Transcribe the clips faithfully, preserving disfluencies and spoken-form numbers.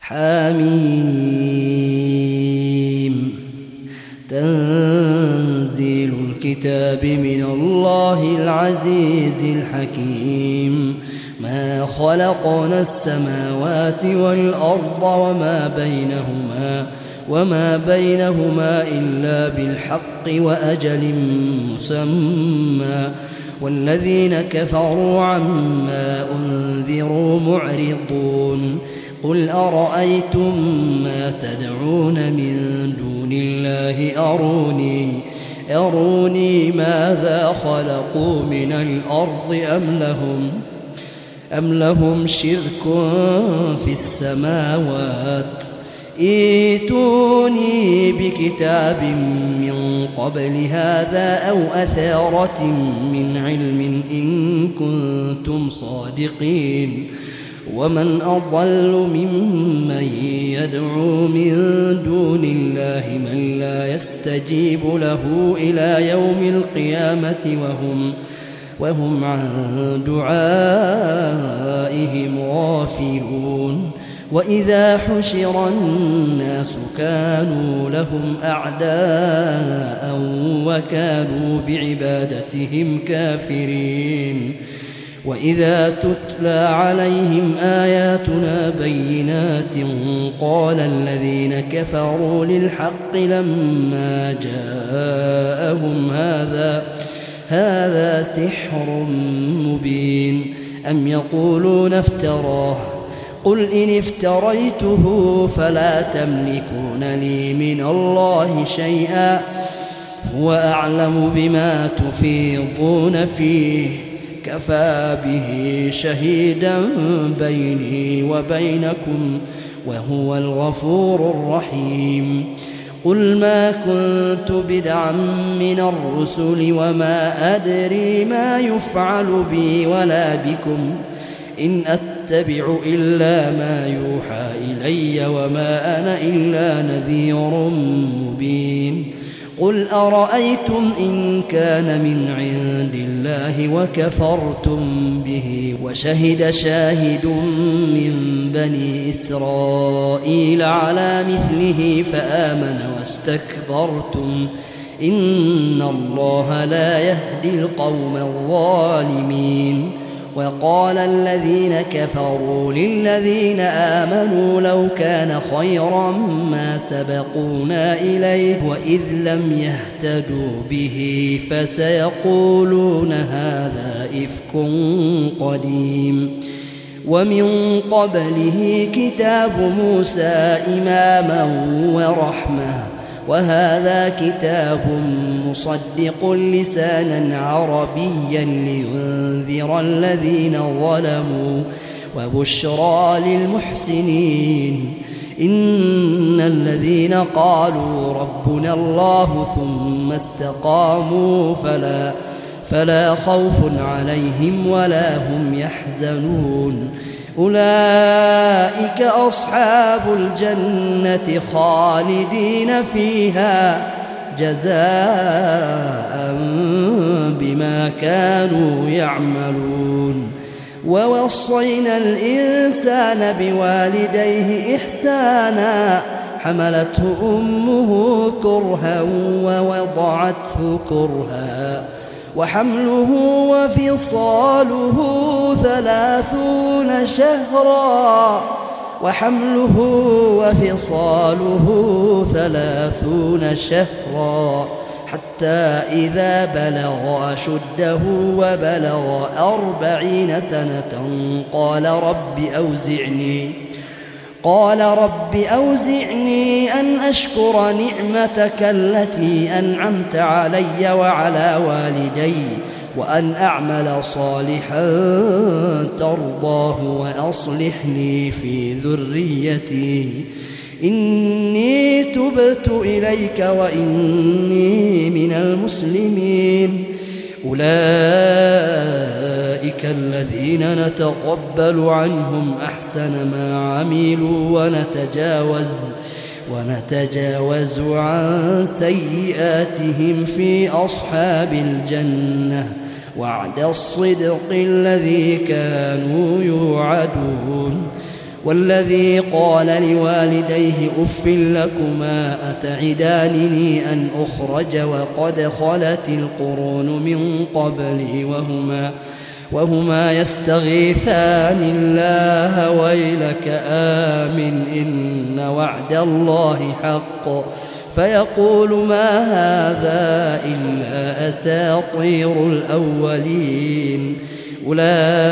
حميم تنزيل الكتاب من الله العزيز الحكيم ما خلقنا السماوات والأرض وما بينهما وما بينهما إلا بالحق وأجل مسمى والذين كفروا عما أنذروا معرضون قل أرأيتم ما تدعون من دون الله أروني أروني ماذا خلقوا من الأرض أم لهم أم لهم شرك في السماوات ائتوني بكتاب من قبل هذا أو أثارة من علم إن كنتم صادقين ومن أضل ممن يدعو من دون الله من لا يستجيب له إلى يوم القيامة وهم وهم عن دعائهم غافلون وإذا حشر الناس كانوا لهم أعداء وكانوا بعبادتهم كافرين وإذا تتلى عليهم آياتنا بينات قال الذين كفروا للحق لما جاءهم هذا هذا سحر مبين أم يقولون افتراه قل إن افتريته فلا تملكون لي من الله شيئا هو أعلم بما تفيضون فيه كفى به شهيدا بيني وبينكم وهو الغفور الرحيم قل ما كنت بدعا من الرسل وما أدري ما يفعل بي ولا بكم إن أتبع إلا ما يوحى إلي وما أنا إلا نذير مبين قل أرأيتم إن كان من عند الله وكفرتم به وشهد شاهد من بني إسرائيل على مثله فآمن واستكبرتم إن الله لا يهدي القوم الظالمين وقال الذين كفروا للذين آمنوا لو كان خيرا ما سبقونا إليه وإذ لم يهتدوا به فسيقولون هذا إفك قديم ومن قبله كتاب موسى إماما ورحمة وهذا كتاب مصدق لسانا عربيا لينذر الذين ظلموا وبشرى للمحسنين إن الذين قالوا ربنا الله ثم استقاموا فلا فلا خوف عليهم ولا هم يحزنون أولئك أصحاب الجنة خالدين فيها جزاء بما كانوا يعملون ووصينا الإنسان بوالديه إحسانا حملته أمه كرها ووضعته كرها وحمله وفصاله ثلاثون شهرا وحمله وفصاله ثلاثون شهرا حتى إذا بلغ أشده وبلغ أربعين سنة قال رب أوزعني قال رب أوزعني أن أشكر نعمتك التي أنعمت علي وعلى والدي وأن أعمل صالحا ترضاه وأصلح لي في ذريتي إني تبت إليك وإني من المسلمين أولئك الذين نتقبل عنهم أحسن ما عملوا ونتجاوز ونتجاوز عن سيئاتهم في أصحاب الجنة وعد الصدق الذي كانوا يوعدون والذي قال لوالديه أف لكما أتعدانني أن أخرج وقد خلت القرون من قبلي وهما وهما يستغيثان الله ويلك آمن إن وعد الله حق فيقول ما هذا إلا أساطير الأولين أولئك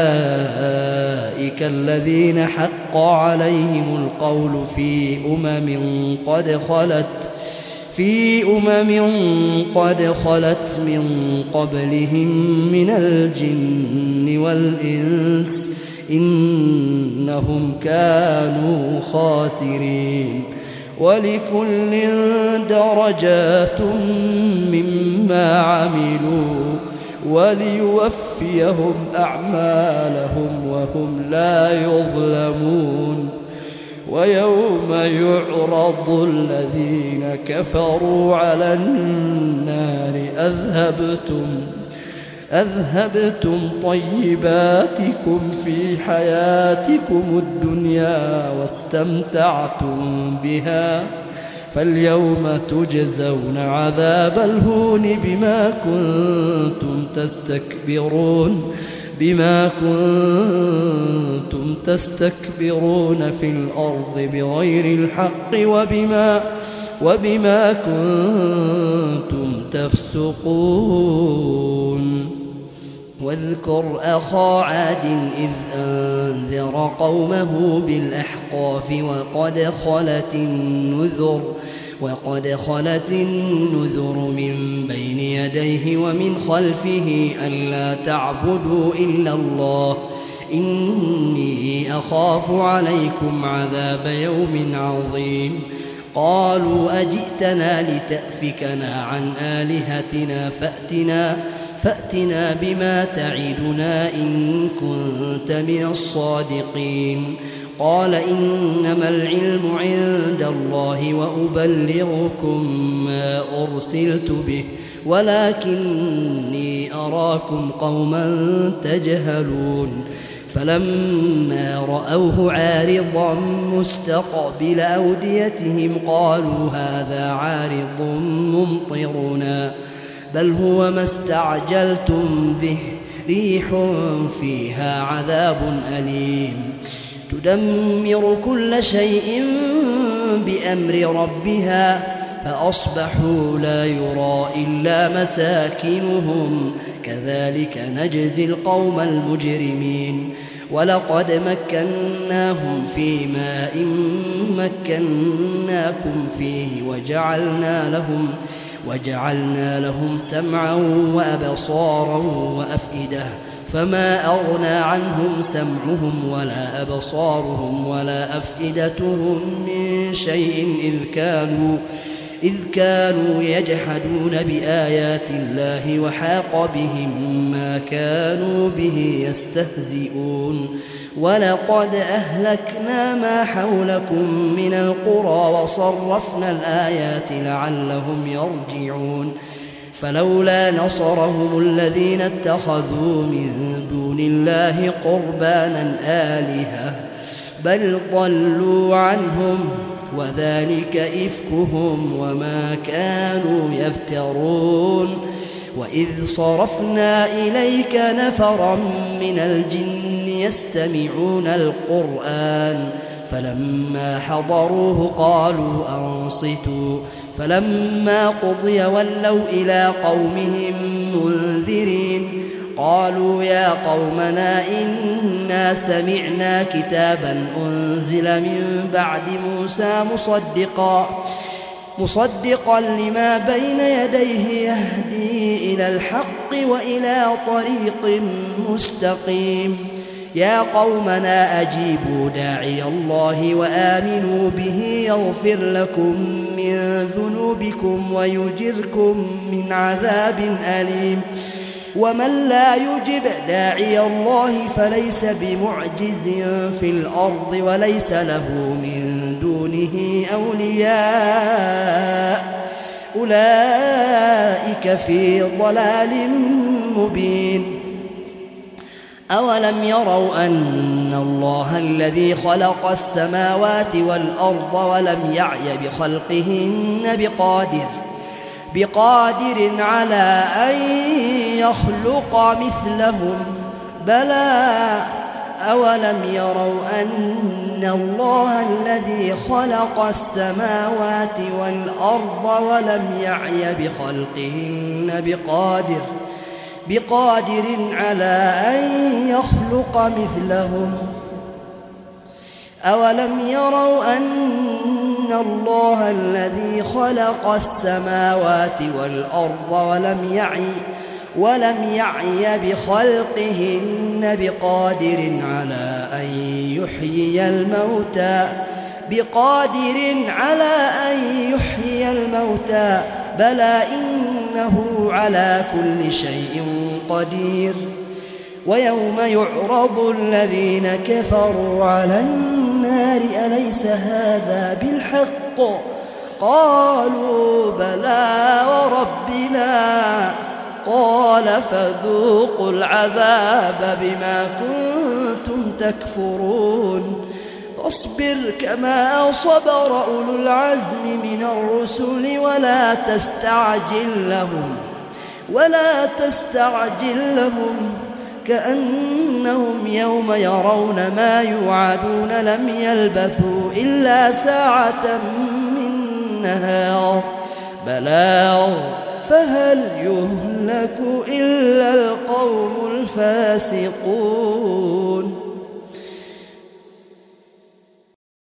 الذين حق عليهم القول في أمم قد خلت في أمم قد خلت من قبلهم من الجن والإنس إنهم كانوا خاسرين ولكل درجات مما عملوا وليوفيهم أعمالهم وهم لا يظلمون ويوم يعرض الذين كفروا على النار أذهبتم أذهبتم طيباتكم في حياتكم الدنيا واستمتعتم بها فاليوم تجزون عذاب الهون بما كنتم تستكبرون بما كنتم تستكبرون في الأرض بغير الحق وبما وبما كنتم تفسقون واذكر أخا عاد إذ أنذر قومه بالأحقاف وقد خلت النذر وقد خلت النذر من بين يديه ومن خلفه ألا تعبدوا إلا الله إني أخاف عليكم عذاب يوم عظيم قالوا أجئتنا لتأفكنا عن آلهتنا فأتنا فأتنا بما تعدنا إن كنت من الصادقين قال إنما العلم عند الله وأبلغكم ما أرسلت به ولكني أراكم قوما تجهلون فلما رأوه عارضا مستقبل أوديتهم قالوا هذا عارض ممطرنا بل هو ما استعجلتم به ريح فيها عذاب أليم تدمر كل شيء بأمر ربها فأصبحوا لا يرى إلا مساكنهم كذلك نجزي القوم المجرمين ولقد مكناهم في ماء مكناكم فيه وجعلنا لهم وجعلنا لهم سمعا وأبصارا وأفئدة فما أغنى عنهم سمعهم ولا أبصارهم ولا أفئدتهم من شيء إذ كانوا إذ كانوا يجحدون بآيات الله وحاق بهم ما كانوا به يستهزئون ولقد أهلكنا ما حولكم من القرى وصرفنا الآيات لعلهم يرجعون فلولا نصرهم الذين اتخذوا من دون الله قربانا آلهة بل ضلوا عنهم وذلك إفكهم وما كانوا يفترون وإذ صرفنا إليك نفرا من الجن يستمعون القرآن فلما حضروه قالوا أنصتوا فلما قضي ولوا إلى قومهم منذرين قالوا يا قومنا إنا سمعنا كتابا أنزل من بعد موسى مصدقا مصدقا لما بين يديه يهدي إلى الحق وإلى طريق مستقيم يا قومنا أجيبوا داعي الله وآمنوا به يغفر لكم من ذنوبكم ويجركم من عذاب أليم ومن لا يجب داعي الله فليس بمعجز في الأرض وليس له من دونه أولياء أولئك في ضلال مبين أولم يروا أن الله الذي خلق السماوات والأرض ولم يعي بخلقهن بقادر بقادر على أن يخلق مثلهم بلى أولم يروا أن الله الذي خلق السماوات والأرض ولم يعي بخلقهن بقادر بقادر على أن يخلق مثلهم أولم يروا أن الله الذي خلق السماوات والأرض ولم يعي ولم يعي بخلقهن بقادر على أن يحيي الموتى بقادر على أن يحيي الموتى بلى إنه على كل شيء قدير ويوم يعرض الذين كفروا على النار أليس هذا بالحق قالوا بلى وربنا قال فذوقوا العذاب بما كنتم تكفرون فاصبر كما صبر أولو العزم من الرسل ولا تستعجل لهم ولا تستعجل لهم كأنهم يوم يرون ما يوعدون لم يلبثوا إلا ساعة من نهار بلاغ فهل يهلك إلا القوم الفاسقون